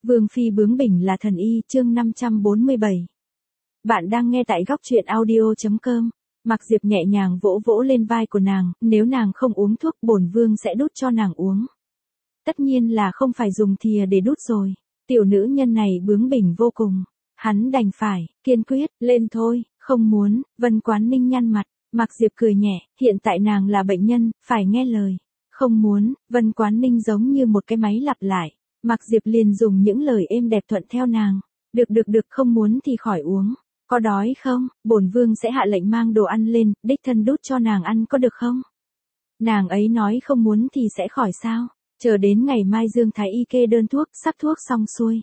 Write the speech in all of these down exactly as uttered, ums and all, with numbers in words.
Vương phi bướng bỉnh là thần y, chương năm trăm bốn mươi bảy. Bạn đang nghe tại góc truyện audio chấm com. Mạc Diệp nhẹ nhàng vỗ vỗ lên vai của nàng, nếu nàng không uống thuốc bổn vương sẽ đút cho nàng uống. Tất nhiên là không phải dùng thìa để đút rồi. Tiểu nữ nhân này bướng bỉnh vô cùng. Hắn đành phải, kiên quyết, lên thôi, không muốn. Vân Quán Ninh nhăn mặt. Mạc Diệp cười nhẹ, hiện tại nàng là bệnh nhân, phải nghe lời. Không muốn. Vân Quán Ninh giống như một cái máy lặp lại. Mạc Diệp liền dùng những lời êm đẹp thuận theo nàng. Được được được, không muốn thì khỏi uống. Có đói không? Bổn vương sẽ hạ lệnh mang đồ ăn lên, đích thân đút cho nàng ăn có được không? Nàng ấy nói không muốn thì sẽ khỏi sao? Chờ đến ngày mai Dương Thái Y kê đơn thuốc, sắp thuốc xong xuôi.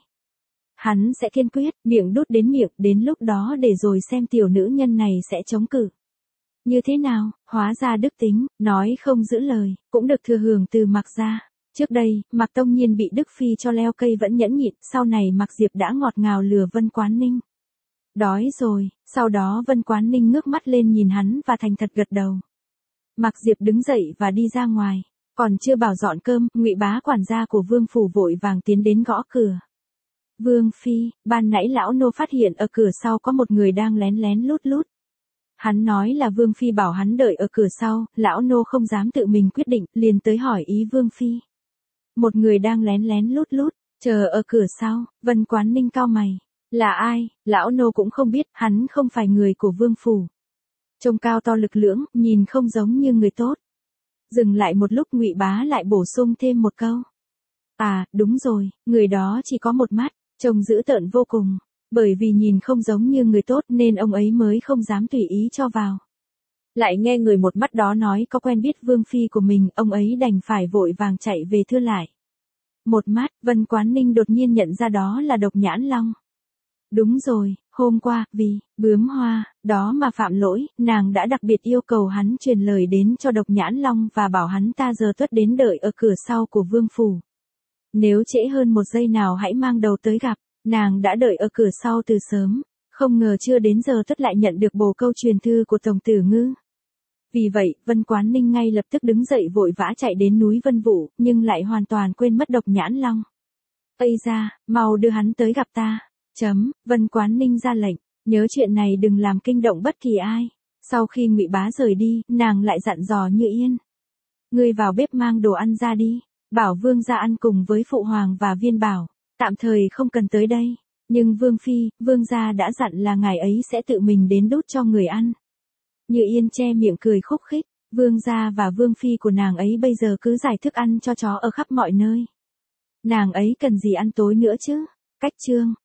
Hắn sẽ kiên quyết, miệng đút đến miệng, đến lúc đó để rồi xem tiểu nữ nhân này sẽ chống cự. Như thế nào? Hóa ra đức tính, nói không giữ lời, cũng được thừa hưởng từ Mạc gia. Trước đây, Mạc Tông Nhiên bị Đức Phi cho leo cây vẫn nhẫn nhịn, sau này Mạc Diệp đã ngọt ngào lừa Vân Quán Ninh. Đói rồi, sau đó Vân Quán Ninh ngước mắt lên nhìn hắn và thành thật gật đầu. Mạc Diệp đứng dậy và đi ra ngoài, còn chưa bảo dọn cơm, Ngụy Bá quản gia của Vương phủ vội vàng tiến đến gõ cửa. Vương phi, ban nãy lão nô phát hiện ở cửa sau có một người đang lén lén lút lút. Hắn nói là Vương phi bảo hắn đợi ở cửa sau, lão nô không dám tự mình quyết định, liền tới hỏi ý Vương phi. Một người đang lén lén lút lút, chờ ở cửa sau. Vân Quán Ninh cau mày. Là ai? Lão nô cũng không biết, hắn không phải người của Vương phủ. Trông cao to lực lưỡng, nhìn không giống như người tốt. Dừng lại một lúc, Ngụy Bá lại bổ sung thêm một câu. À, đúng rồi, người đó chỉ có một mắt, trông dữ tợn vô cùng. Bởi vì nhìn không giống như người tốt nên ông ấy mới không dám tùy ý cho vào. Lại nghe người một mắt đó nói có quen biết Vương phi của mình, ông ấy đành phải vội vàng chạy về thưa lại. Một mắt, Vân Quán Ninh đột nhiên nhận ra đó là Độc Nhãn Long. Đúng rồi, hôm qua, vì bướm hoa, đó mà phạm lỗi, nàng đã đặc biệt yêu cầu hắn truyền lời đến cho Độc Nhãn Long và bảo hắn ta giờ tuất đến đợi ở cửa sau của Vương phủ. Nếu trễ hơn một giây nào hãy mang đầu tới gặp. Nàng đã đợi ở cửa sau từ sớm, không ngờ chưa đến giờ tất lại nhận được bồ câu truyền thư của Tổng Tử Ngư. Vì vậy, Vân Quán Ninh ngay lập tức đứng dậy vội vã chạy đến núi Vân Vũ, nhưng lại hoàn toàn quên mất Độc Nhãn Long. Ây ra, mau đưa hắn tới gặp ta. Chấm, Vân Quán Ninh ra lệnh, nhớ chuyện này đừng làm kinh động bất kỳ ai. Sau khi Ngụy Bá rời đi, nàng lại dặn dò Như Yên. Ngươi vào bếp mang đồ ăn ra đi, bảo Vương ra ăn cùng với Phụ Hoàng và Viên Bảo. Tạm thời không cần tới đây, nhưng Vương phi, Vương gia đã dặn là ngài ấy sẽ tự mình đến đút cho người ăn. Như Yên che miệng cười khúc khích, Vương gia và Vương phi của nàng ấy bây giờ cứ giải thức ăn cho chó ở khắp mọi nơi. Nàng ấy cần gì ăn tối nữa chứ? Cách chương,